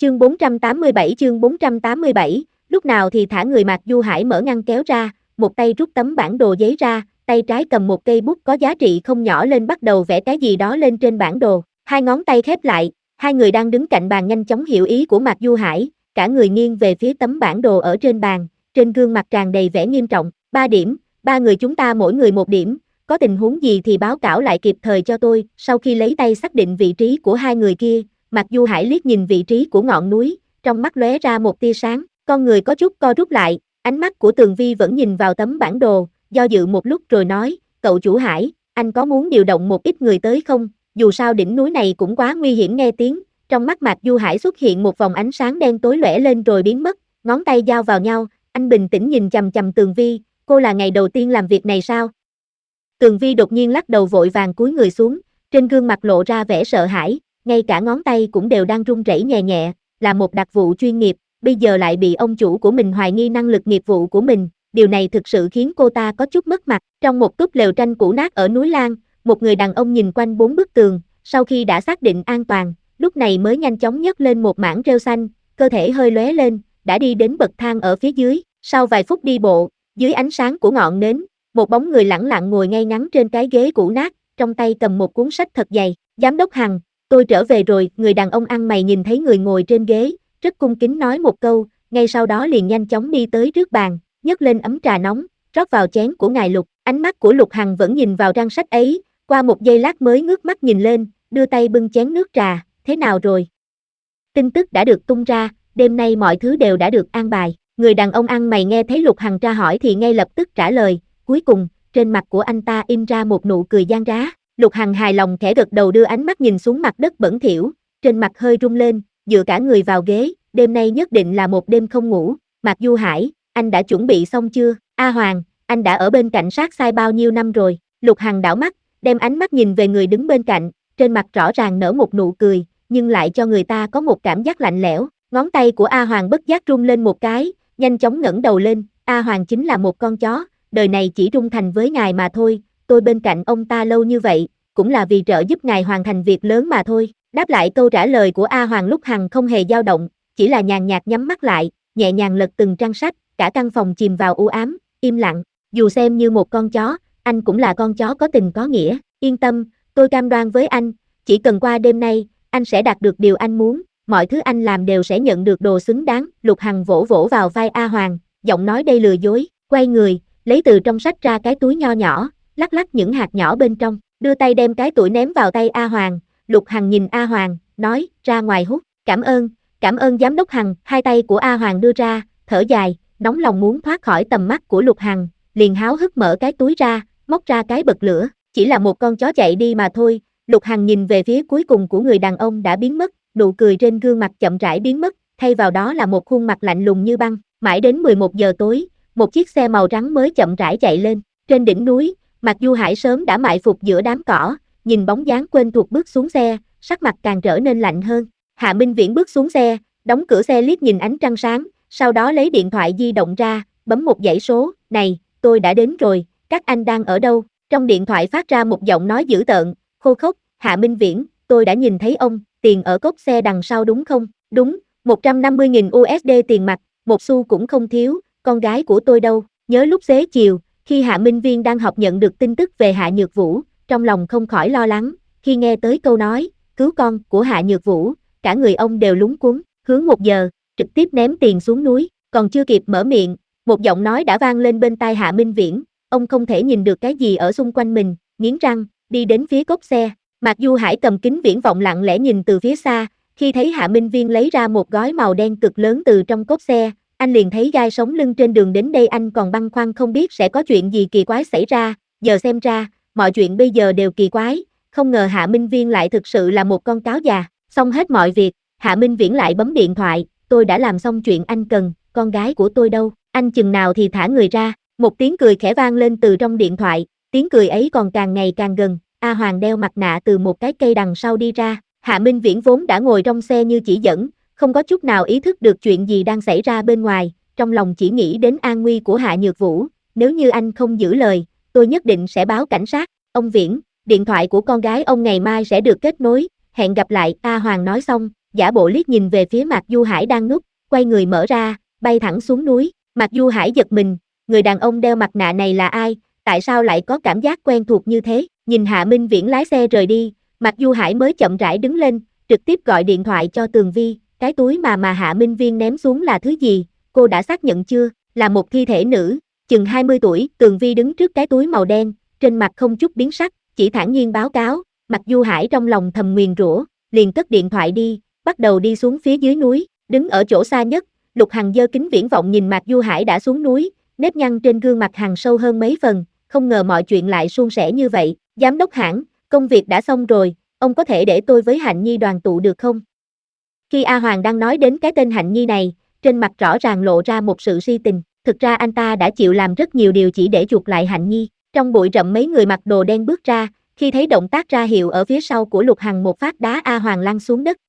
chương 487, lúc nào thì thả người Mạc Du Hải mở ngăn kéo ra, một tay rút tấm bản đồ giấy ra, tay trái cầm một cây bút có giá trị không nhỏ lên bắt đầu vẽ cái gì đó lên trên bản đồ, hai ngón tay khép lại, hai người đang đứng cạnh bàn nhanh chóng hiểu ý của Mạc Du Hải, cả người nghiêng về phía tấm bản đồ ở trên bàn, trên gương mặt tràn đầy vẻ nghiêm trọng, 3 điểm, 3 người chúng ta mỗi người 1 điểm, có tình huống gì thì báo cáo lại kịp thời cho tôi, sau khi lấy tay xác định vị trí của hai người kia, Mạc Du Hải liếc nhìn vị trí của ngọn núi, trong mắt lóe ra một tia sáng, con người có chút co rút lại, ánh mắt của Tường Vi vẫn nhìn vào tấm bản đồ, do dự một lúc rồi nói, cậu chủ Hải, anh có muốn điều động một ít người tới không, dù sao đỉnh núi này cũng quá nguy hiểm nghe tiếng, trong mắt Mạc Du Hải xuất hiện một vòng ánh sáng đen tối lóe lên rồi biến mất, ngón tay giao vào nhau, anh bình tĩnh nhìn chằm chằm Tường Vi, cô là ngày đầu tiên làm việc này sao? Tường Vi đột nhiên lắc đầu vội vàng cúi người xuống, trên gương mặt lộ ra vẻ sợ hãi, ngay cả ngón tay cũng đều đang run rẩy nhẹ nhẹ, là một đặc vụ chuyên nghiệp, bây giờ lại bị ông chủ của mình hoài nghi năng lực nghiệp vụ của mình, điều này thực sự khiến cô ta có chút mất mặt. Trong một túp lều tranh cũ nát ở núi Lan, một người đàn ông nhìn quanh 4 bức tường, sau khi đã xác định an toàn, lúc này mới nhanh chóng nhấc lên một mảng rêu xanh, cơ thể hơi lóe lên, đã đi đến bậc thang ở phía dưới, sau vài phút đi bộ, dưới ánh sáng của ngọn nến, một bóng người lẳng lặng ngồi ngay ngắn trên cái ghế cũ nát, trong tay cầm một cuốn sách thật dày, giám đốc Hằng, tôi trở về rồi, người đàn ông ăn mày nhìn thấy người ngồi trên ghế, rất cung kính nói một câu, ngay sau đó liền nhanh chóng đi tới trước bàn, nhấc lên ấm trà nóng, rót vào chén của ngài Lục, ánh mắt của Lục Hằng vẫn nhìn vào trang sách ấy, qua một giây lát mới ngước mắt nhìn lên, đưa tay bưng chén nước trà, thế nào rồi? Tin tức đã được tung ra, đêm nay mọi thứ đều đã được an bài, người đàn ông ăn mày nghe thấy Lục Hằng tra hỏi thì ngay lập tức trả lời, cuối cùng, trên mặt của anh ta in ra một nụ cười gian trá, Lục Hằng hài lòng khẽ gật đầu đưa ánh mắt nhìn xuống mặt đất bẩn thỉu, trên mặt hơi rung lên, dựa cả người vào ghế, đêm nay nhất định là một đêm không ngủ, Mạc Du Hải, anh đã chuẩn bị xong chưa? A Hoàng, anh đã ở bên cạnh sát sai bao nhiêu năm rồi? Lục Hằng đảo mắt, đem ánh mắt nhìn về người đứng bên cạnh, trên mặt rõ ràng nở một nụ cười, nhưng lại cho người ta có một cảm giác lạnh lẽo, ngón tay của A Hoàng bất giác rung lên một cái, nhanh chóng ngẩng đầu lên, A Hoàng chính là một con chó, đời này chỉ trung thành với ngài mà thôi, tôi bên cạnh ông ta lâu như vậy, cũng là vì trợ giúp ngài hoàn thành việc lớn mà thôi. Đáp lại câu trả lời của A Hoàng lúc Hằng không hề dao động, chỉ là nhàn nhạt nhắm mắt lại, nhẹ nhàng lật từng trang sách, cả căn phòng chìm vào u ám, im lặng, dù xem như một con chó, anh cũng là con chó có tình có nghĩa, yên tâm, tôi cam đoan với anh, chỉ cần qua đêm nay, anh sẽ đạt được điều anh muốn, mọi thứ anh làm đều sẽ nhận được đồ xứng đáng, Lục Hằng vỗ vỗ vào vai A Hoàng, giọng nói đầy lừa dối, quay người, lấy từ trong sách ra cái túi nho nhỏ, lắc lắc những hạt nhỏ bên trong, đưa tay đem cái túi ném vào tay A Hoàng, Lục Hằng nhìn A Hoàng, nói, ra ngoài hút, cảm ơn giám đốc Hằng, hai tay của A Hoàng đưa ra, thở dài, nóng lòng muốn thoát khỏi tầm mắt của Lục Hằng, liền háo hức mở cái túi ra, móc ra cái bật lửa, chỉ là một con chó chạy đi mà thôi, Lục Hằng nhìn về phía cuối cùng của người đàn ông đã biến mất, nụ cười trên gương mặt chậm rãi biến mất, thay vào đó là một khuôn mặt lạnh lùng như băng, mãi đến 11 giờ tối, một chiếc xe màu trắng mới chậm rãi chạy lên, trên đỉnh núi, Mạc Du Hải sớm đã mại phục giữa đám cỏ, nhìn bóng dáng quen thuộc bước xuống xe, sắc mặt càng trở nên lạnh hơn, Hạ Minh Viễn bước xuống xe, đóng cửa xe liếc nhìn ánh trăng sáng, sau đó lấy điện thoại di động ra, bấm một dãy số, này, tôi đã đến rồi, các anh đang ở đâu, trong điện thoại phát ra một giọng nói dữ tợn, khô khốc, Hạ Minh Viễn, tôi đã nhìn thấy ông, tiền ở cốp xe đằng sau đúng không, đúng, 150.000 USD tiền mặt, một xu cũng không thiếu, con gái của tôi đâu, nhớ lúc xế chiều, khi Hạ Minh Viên đang họp nhận được tin tức về Hạ Nhược Vũ, trong lòng không khỏi lo lắng, khi nghe tới câu nói, cứu con của Hạ Nhược Vũ, cả người ông đều lúng cuống, hướng 1 giờ, trực tiếp ném tiền xuống núi, còn chưa kịp mở miệng, một giọng nói đã vang lên bên tai Hạ Minh Viễn, ông không thể nhìn được cái gì ở xung quanh mình, nghiến răng, đi đến phía cốp xe, Mạc Du Hải cầm kính viễn vọng lặng lẽ nhìn từ phía xa, khi thấy Hạ Minh Viên lấy ra một gói màu đen cực lớn từ trong cốp xe, anh liền thấy gai sống lưng trên đường đến đây anh còn băn khoăn không biết sẽ có chuyện gì kỳ quái xảy ra, giờ xem ra, mọi chuyện bây giờ đều kỳ quái, không ngờ Hạ Minh Viên lại thực sự là một con cáo già, xong hết mọi việc, Hạ Minh Viễn lại bấm điện thoại, tôi đã làm xong chuyện anh cần, con gái của tôi đâu, anh chừng nào thì thả người ra, một tiếng cười khẽ vang lên từ trong điện thoại, tiếng cười ấy còn càng ngày càng gần, A Hoàng đeo mặt nạ từ một cái cây đằng sau đi ra, Hạ Minh Viễn vốn đã ngồi trong xe như chỉ dẫn, không có chút nào ý thức được chuyện gì đang xảy ra bên ngoài, trong lòng chỉ nghĩ đến an nguy của Hạ Nhược Vũ, nếu như anh không giữ lời, tôi nhất định sẽ báo cảnh sát, ông Viễn, điện thoại của con gái ông ngày mai sẽ được kết nối, hẹn gặp lại, A Hoàng nói xong, giả bộ liếc nhìn về phía Mạc Du Hải đang núp, quay người mở ra, bay thẳng xuống núi. Mạc Du Hải giật mình, người đàn ông đeo mặt nạ này là ai, tại sao lại có cảm giác quen thuộc như thế? Nhìn Hạ Minh Viễn lái xe rời đi, Mạc Du Hải mới chậm rãi đứng lên, trực tiếp gọi điện thoại cho Tường Vi, cái túi mà Hạ Minh Viên ném xuống là thứ gì, cô đã xác nhận chưa, là một thi thể nữ, chừng 20 tuổi, Tường Vi đứng trước cái túi màu đen, trên mặt không chút biến sắc, chỉ thản nhiên báo cáo. Mạc Du Hải trong lòng thầm nguyền rủa, liền cất điện thoại đi, bắt đầu đi xuống phía dưới núi, đứng ở chỗ xa nhất, Lục Hằng giơ kính viễn vọng nhìn Mạc Du Hải đã xuống núi, nếp nhăn trên gương mặt Hằng sâu hơn mấy phần, không ngờ mọi chuyện lại suôn sẻ như vậy. Giám đốc Hãng, công việc đã xong rồi, ông có thể để tôi với Hạnh Nhi đoàn tụ được không? Khi A Hoàng đang nói đến cái tên Hạnh Nhi này, trên mặt rõ ràng lộ ra một sự si tình, thực ra anh ta đã chịu làm rất nhiều điều chỉ để chuộc lại Hạnh Nhi. Trong bụi rậm mấy người mặc đồ đen bước ra, khi thấy động tác ra hiệu ở phía sau của Lục Hằng một phát đá A Hoàng lăn xuống đất,